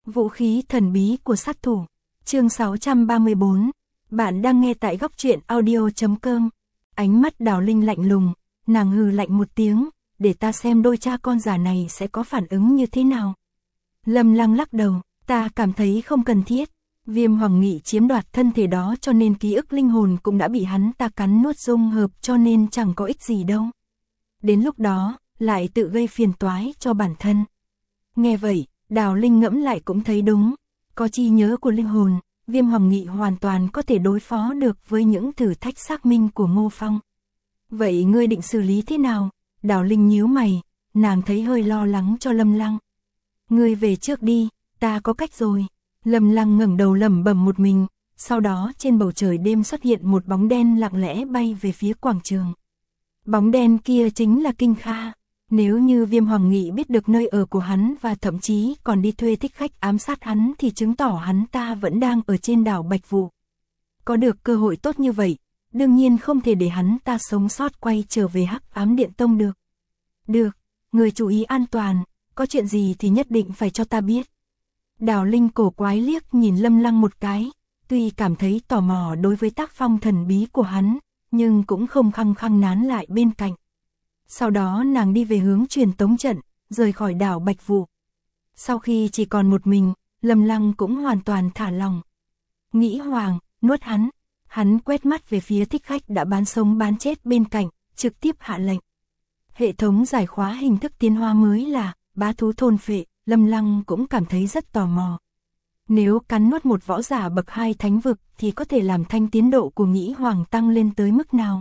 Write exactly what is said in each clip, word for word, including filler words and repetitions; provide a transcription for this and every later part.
Vũ khí thần bí của sát thủ. Chương sáu trăm ba mươi bốn. Bạn đang nghe tại góc truyện audio chấm com. Ánh mắt Đào Linh lạnh lùng, nàng hừ lạnh một tiếng, để ta xem đôi cha con già này sẽ có phản ứng như thế nào. Lâm Lăng lắc đầu, ta cảm thấy không cần thiết. Viêm Hoàng Nghị chiếm đoạt thân thể đó cho nên ký ức linh hồn cũng đã bị hắn ta cắn nuốt dung hợp cho nên chẳng có ích gì đâu. Đến lúc đó, lại tự gây phiền toái cho bản thân. Nghe vậy, Đào Linh ngẫm lại cũng thấy đúng. Có trí nhớ của linh hồn, Viêm Hoàng Nghị hoàn toàn có thể đối phó được với những thử thách xác minh của Ngô Phong. Vậy ngươi định xử lý thế nào? Đào Linh nhíu mày, nàng thấy hơi lo lắng cho Lâm Lăng. Ngươi về trước đi, ta có cách rồi. Lâm Lăng ngẩng đầu lẩm bẩm một mình, sau đó trên bầu trời đêm xuất hiện một bóng đen lặng lẽ bay về phía quảng trường. Bóng đen kia chính là Kinh Kha. Nếu như Viêm Hoàng Nghị biết được nơi ở của hắn và thậm chí còn đi thuê thích khách ám sát hắn thì chứng tỏ hắn ta vẫn đang ở trên đảo Bạch Vụ. Có được cơ hội tốt như vậy, đương nhiên không thể để hắn ta sống sót quay trở về Hắc Ám Điện Tông được. Được, người chú ý an toàn, có chuyện gì thì nhất định phải cho ta biết. Đào Linh cổ quái liếc nhìn Lâm Lăng một cái, tuy cảm thấy tò mò đối với tác phong thần bí của hắn, nhưng cũng không khăng khăng nán lại bên cạnh. Sau đó nàng đi về hướng truyền tống trận, rời khỏi đảo Bạch Vụ. Sau khi chỉ còn một mình, Lâm Lăng cũng hoàn toàn thả lòng. Nghĩ Hoàng, nuốt hắn. Hắn quét mắt về phía thích khách đã bán sống bán chết bên cạnh, trực tiếp hạ lệnh. Hệ thống giải khóa hình thức tiến hóa mới là bá thú thôn phệ, Lâm Lăng cũng cảm thấy rất tò mò. Nếu cắn nuốt một võ giả bậc hai thánh vực thì có thể làm thanh tiến độ của Nghĩ Hoàng tăng lên tới mức nào?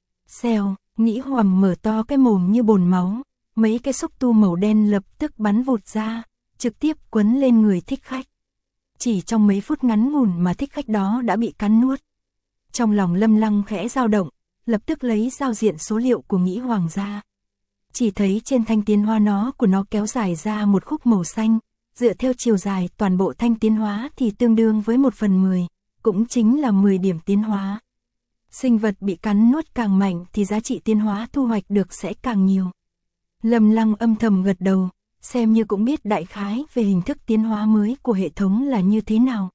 Xèo, Nghĩ Hoàng mở to cái mồm như bồn máu, mấy cái xúc tu màu đen lập tức bắn vụt ra, trực tiếp quấn lên người thích khách. Chỉ trong mấy phút ngắn ngủn mà thích khách đó đã bị cắn nuốt. Trong lòng Lâm Lăng khẽ dao động, lập tức lấy giao diện số liệu của Nghĩ Hoàng ra. Chỉ thấy trên thanh tiến hóa nó của nó kéo dài ra một khúc màu xanh, dựa theo chiều dài toàn bộ thanh tiến hóa thì tương đương với một phần mười, cũng chính là mười điểm tiến hóa. Sinh vật bị cắn nuốt càng mạnh thì giá trị tiến hóa thu hoạch được sẽ càng nhiều. Lâm Lăng âm thầm gật đầu, xem như cũng biết đại khái về hình thức tiến hóa mới của hệ thống là như thế nào.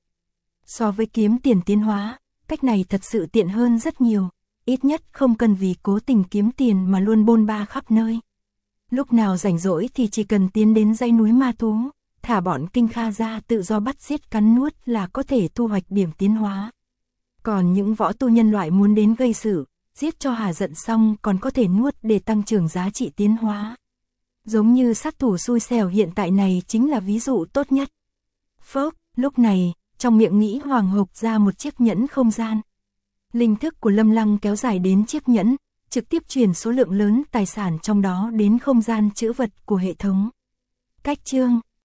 So với kiếm tiền tiến hóa, cách này thật sự tiện hơn rất nhiều, ít nhất không cần vì cố tình kiếm tiền mà luôn bôn ba khắp nơi. Lúc nào rảnh rỗi thì chỉ cần tiến đến dãy núi ma thú, thả bọn Kinh Kha ra tự do bắt giết cắn nuốt là có thể thu hoạch điểm tiến hóa. Còn những võ tu nhân loại muốn đến gây sự, giết cho hà giận xong còn có thể nuốt để tăng trưởng giá trị tiến hóa. Giống như sát thủ xui xẻo hiện tại này chính là ví dụ tốt nhất. Phốc, lúc này, trong miệng Nghĩ Hoàng hộc ra một chiếc nhẫn không gian. Linh thức của Lâm Lăng kéo dài đến chiếc nhẫn, trực tiếp truyền số lượng lớn tài sản trong đó đến không gian trữ vật của hệ thống. Cách chương,